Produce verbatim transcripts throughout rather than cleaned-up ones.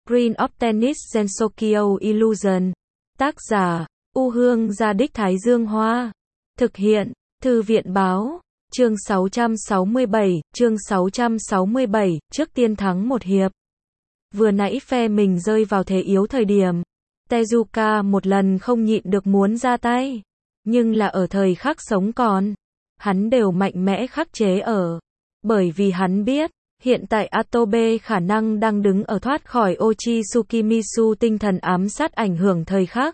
Green of Tennis Gensokyo Illusion. Tác giả, U Hương Gia Đích Thái Dương Hoa. Thực hiện, Thư viện Báo. Chương sáu trăm sáu mươi bảy, chương sáu trăm sáu mươi bảy, trước tiên thắng một hiệp. Vừa nãy phe mình rơi vào thế yếu thời điểm, Tezuka một lần không nhịn được muốn ra tay. Nhưng là ở thời khắc sống còn, hắn đều mạnh mẽ khắc chế ở. Bởi vì hắn biết, hiện tại Atobe khả năng đang đứng ở thoát khỏi Ochi Tsukimisu tinh thần ám sát ảnh hưởng thời khắc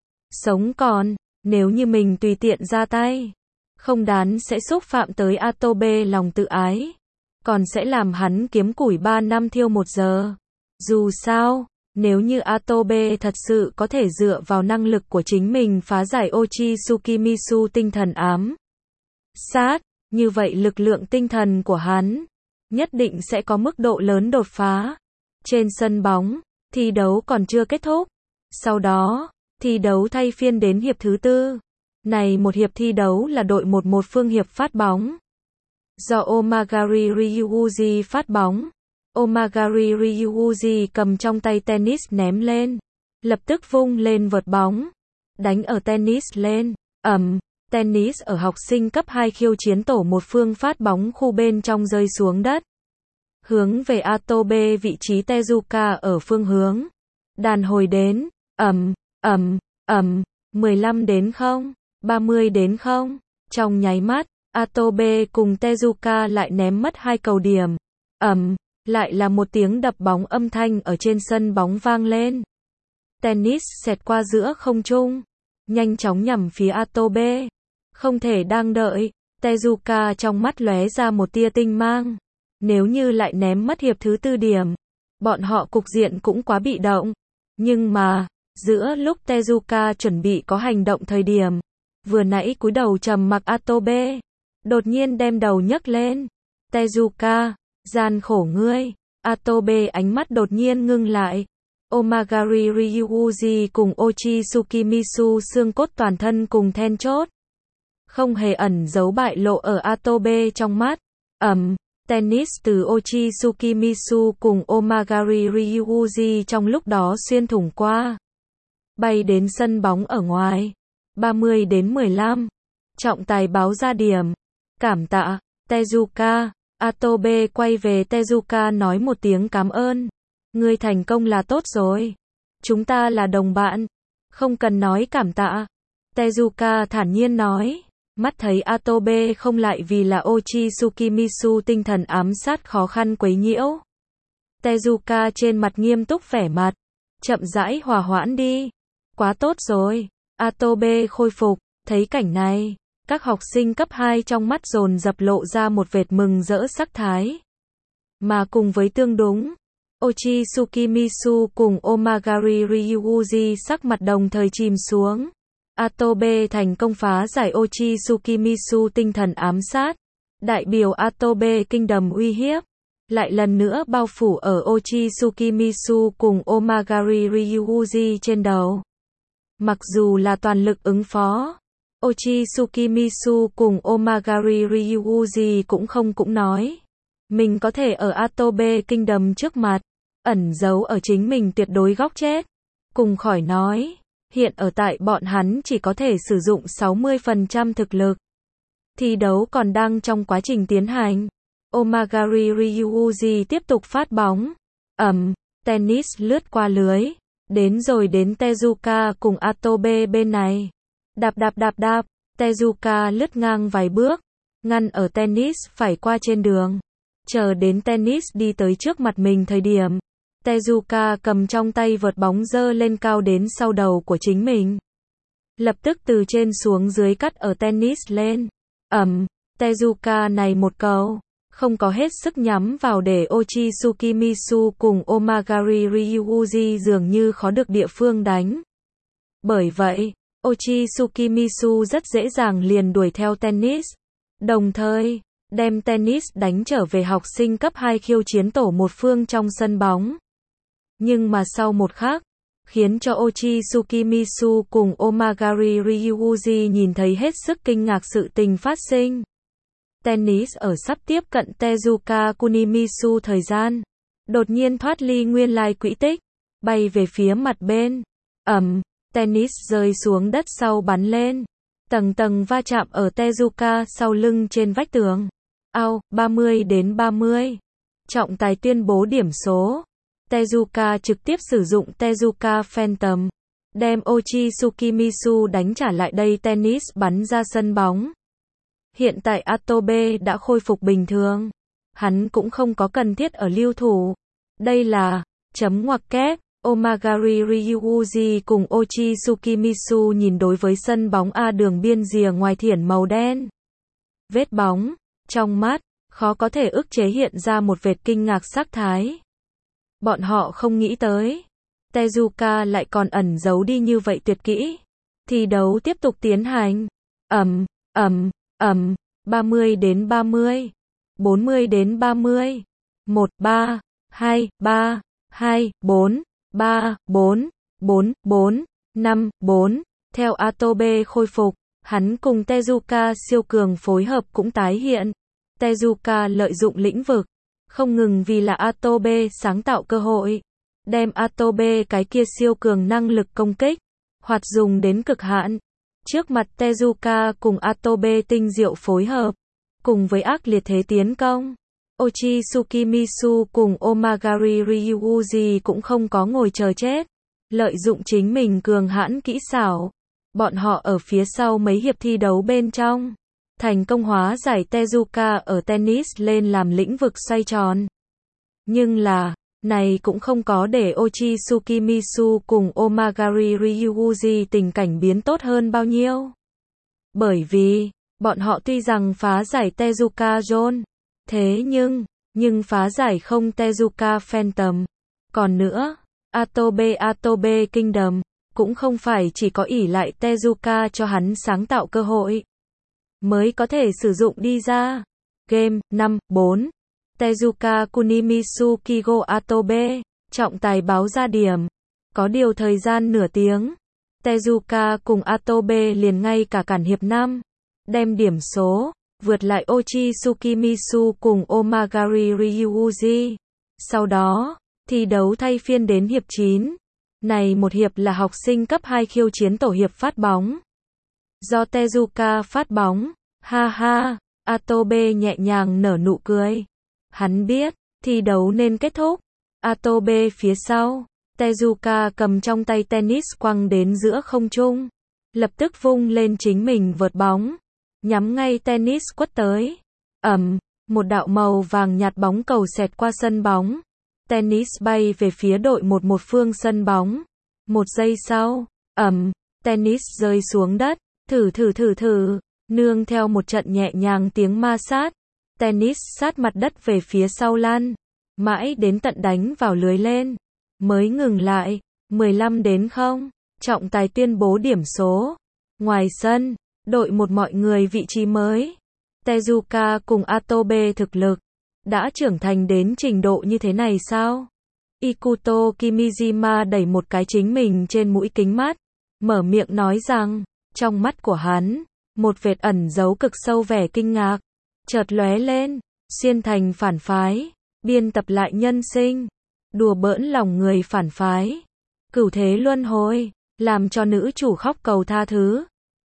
sống còn, nếu như mình tùy tiện ra tay, không đán sẽ xúc phạm tới Atobe lòng tự ái, còn sẽ làm hắn kiếm củi ba năm thiêu một giờ. Dù sao, nếu như Atobe thật sự có thể dựa vào năng lực của chính mình phá giải Ochi Tsukimisu tinh thần ám sát, như vậy lực lượng tinh thần của hắn nhất định sẽ có mức độ lớn đột phá. Trên sân bóng, thi đấu còn chưa kết thúc. Sau đó, thi đấu thay phiên đến hiệp thứ tư. Này một hiệp thi đấu là đội một một phương hiệp phát bóng. Do Omagari Ryuuji phát bóng. Omagari Ryuuji cầm trong tay tennis ném lên. Lập tức vung lên vợt bóng. Đánh ở tennis lên. Ầm. Tennis ở học sinh cấp hai khiêu chiến tổ một phương phát bóng khu bên trong rơi xuống đất. Hướng về Atobe vị trí Tezuka ở phương hướng. Đàn hồi đến. Ầm, ầm, ầm. mười lăm đến không. ba mươi đến không. Trong nháy mắt, Atobe cùng Tezuka lại ném mất hai cầu điểm. Ầm, lại là một tiếng đập bóng âm thanh ở trên sân bóng vang lên. Tennis xẹt qua giữa không trung, nhanh chóng nhằm phía Atobe. Không thể đang đợi, Tezuka trong mắt lóe ra một tia tinh mang. Nếu như lại ném mất hiệp thứ tư điểm, bọn họ cục diện cũng quá bị động. Nhưng mà, giữa lúc Tezuka chuẩn bị có hành động thời điểm, vừa nãy cúi đầu trầm mặc Atobe, đột nhiên đem đầu nhấc lên. Tezuka, gian khổ ngươi. Atobe ánh mắt đột nhiên ngưng lại. Omagari Ryuuji cùng Ochi Tsukimisu xương cốt toàn thân cùng then chốt. Không hề ẩn giấu bại lộ ở Atobe trong mắt. Ầm, tennis từ Ochi Tsukimisu cùng Omagari Ryuuji trong lúc đó xuyên thủng qua. Bay đến sân bóng ở ngoài. ba mươi đến mười lăm. Trọng tài báo ra điểm. Cảm tạ, Tezuka. Atobe quay về Tezuka nói một tiếng cảm ơn. Ngươi thành công là tốt rồi. Chúng ta là đồng bạn. Không cần nói cảm tạ. Tezuka thản nhiên nói. Mắt thấy Atobe không lại vì là Ochi Tsukimisu tinh thần ám sát khó khăn quấy nhiễu. Tezuka trên mặt nghiêm túc vẻ mặt. Chậm rãi hòa hoãn đi. Quá tốt rồi. Atobe khôi phục. Thấy cảnh này, các học sinh cấp hai trong mắt dồn dập lộ ra một vệt mừng rỡ sắc thái. Mà cùng với tương đúng, Ochi Tsukimisu cùng Omagari Ryuuji sắc mặt đồng thời chìm xuống. Atobe thành công phá giải Ochi Tsukimisu tinh thần ám sát. Đại biểu Atobe kinh đầm uy hiếp. Lại lần nữa bao phủ ở Ochi Tsukimisu cùng Omagari Ryuuji trên đầu. Mặc dù là toàn lực ứng phó, Ochi Tsukimisu cùng Omagari Ryuuji cũng không cũng nói. Mình có thể ở Atobe kinh đầm trước mặt, ẩn giấu ở chính mình tuyệt đối góc chết. Cùng khỏi nói, hiện ở tại bọn hắn chỉ có thể sử dụng sáu mươi phần trăm thực lực. Thi đấu còn đang trong quá trình tiến hành. Omagari Ryuuji tiếp tục phát bóng. Ầm, tennis lướt qua lưới. Đến rồi đến Tezuka cùng Atobe bên này. Đạp đạp đạp đạp, Tezuka lướt ngang vài bước. Ngăn ở tennis phải qua trên đường. Chờ đến tennis đi tới trước mặt mình thời điểm. Tezuka cầm trong tay vợt bóng dơ lên cao đến sau đầu của chính mình. Lập tức từ trên xuống dưới cắt ở tennis lên. Ẩm, Tezuka này một cầu. Không có hết sức nhắm vào để Ochi Tsukimisu cùng Omagari Ryuuji dường như khó được địa phương đánh. Bởi vậy, Ochi Tsukimisu rất dễ dàng liền đuổi theo tennis. Đồng thời, đem tennis đánh trở về học sinh cấp hai khiêu chiến tổ một phương trong sân bóng. Nhưng mà sau một khắc, khiến cho Ochi Tsukimisu cùng Omagari Ryuuji nhìn thấy hết sức kinh ngạc sự tình phát sinh. Tennis ở sắp tiếp cận Tezuka Kunimisu thời gian, đột nhiên thoát ly nguyên lai quỹ tích, bay về phía mặt bên. Ầm, tennis rơi xuống đất sau bắn lên. Tầng tầng va chạm ở Tezuka sau lưng trên vách tường. Ao, ba mươi đến ba mươi. Trọng tài tuyên bố điểm số. Tezuka trực tiếp sử dụng Tezuka Phantom. Đem Ochi Tsukimisu đánh trả lại đây tennis bắn ra sân bóng. Hiện tại Atobe đã khôi phục bình thường. Hắn cũng không có cần thiết ở lưu thủ. Đây là chấm ngoặc kép. Omagari Ryuuji cùng Ochi Tsukimisu nhìn đối với sân bóng A đường biên rìa ngoài thiển màu đen. Vết bóng, trong mắt, khó có thể ức chế hiện ra một vệt kinh ngạc sắc thái. Bọn họ không nghĩ tới. Tezuka lại còn ẩn giấu đi như vậy tuyệt kỹ. Thi đấu tiếp tục tiến hành. Ầm, ầm, ầm, ba mươi đến ba mươi, bốn mươi đến ba mươi, một, ba, hai, ba, hai, bốn, ba, bốn, bốn, bốn, năm, bốn. Theo Atobe khôi phục, hắn cùng Tezuka siêu cường phối hợp cũng tái hiện. Tezuka lợi dụng lĩnh vực, không ngừng vì là Atobe sáng tạo cơ hội. Đem Atobe cái kia siêu cường năng lực công kích, hoạt dùng đến cực hạn. Trước mặt Tezuka cùng Atobe tinh diệu phối hợp, cùng với ác liệt thế tiến công. Ochi Tsukimisu cùng Omagari Ryuuji cũng không có ngồi chờ chết. Lợi dụng chính mình cường hãn kỹ xảo. Bọn họ ở phía sau mấy hiệp thi đấu bên trong. Thành công hóa giải Tezuka ở tennis lên làm lĩnh vực xoay tròn. Nhưng là, này cũng không có để Ochi Tsukimisu cùng Omagari Ryuuji tình cảnh biến tốt hơn bao nhiêu. Bởi vì, bọn họ tuy rằng phá giải Tezuka Zone, thế nhưng, nhưng phá giải không Tezuka Phantom. Còn nữa, Atobe Atobe Kingdom, cũng không phải chỉ có ỷ lại Tezuka cho hắn sáng tạo cơ hội, mới có thể sử dụng đi ra. Game, năm, bốn. Tezuka Kunimisu Kigo Atobe, trọng tài báo ra điểm. Có điều thời gian nửa tiếng. Tezuka cùng Atobe liền ngay cả cản hiệp năm. Đem điểm số, vượt lại Ochi Tsukimisu cùng Omagari Ryuuji. Sau đó, thi đấu thay phiên đến hiệp chín. Này một hiệp là học sinh cấp hai khiêu chiến tổ hiệp phát bóng. Do Tezuka phát bóng, ha ha, Atobe nhẹ nhàng nở nụ cười. Hắn biết, thi đấu nên kết thúc. Atobe phía sau, Tezuka cầm trong tay tennis quăng đến giữa không trung. Lập tức vung lên chính mình vợt bóng. Nhắm ngay tennis quất tới. Ầm, một đạo màu vàng nhạt bóng cầu xẹt qua sân bóng. Tennis bay về phía đội một một phương sân bóng. Một giây sau, ầm, tennis rơi xuống đất. Thử thử thử thử, nương theo một trận nhẹ nhàng tiếng ma sát. Tennis sát mặt đất về phía sau lăn. Mãi đến tận đánh vào lưới lên. Mới ngừng lại. mười lăm đến không. Trọng tài tuyên bố điểm số. Ngoài sân, đội một mọi người vị trí mới. Tezuka cùng Atobe thực lực đã trưởng thành đến trình độ như thế này sao? Ikuto Kimijima đẩy một cái chính mình trên mũi kính mắt. Mở miệng nói rằng, trong mắt của hắn, một vệt ẩn giấu cực sâu vẻ kinh ngạc. Chợt lóe lên, xuyên thành phản phái, biên tập lại nhân sinh, đùa bỡn lòng người phản phái, cửu thế luân hồi, làm cho nữ chủ khóc cầu tha thứ.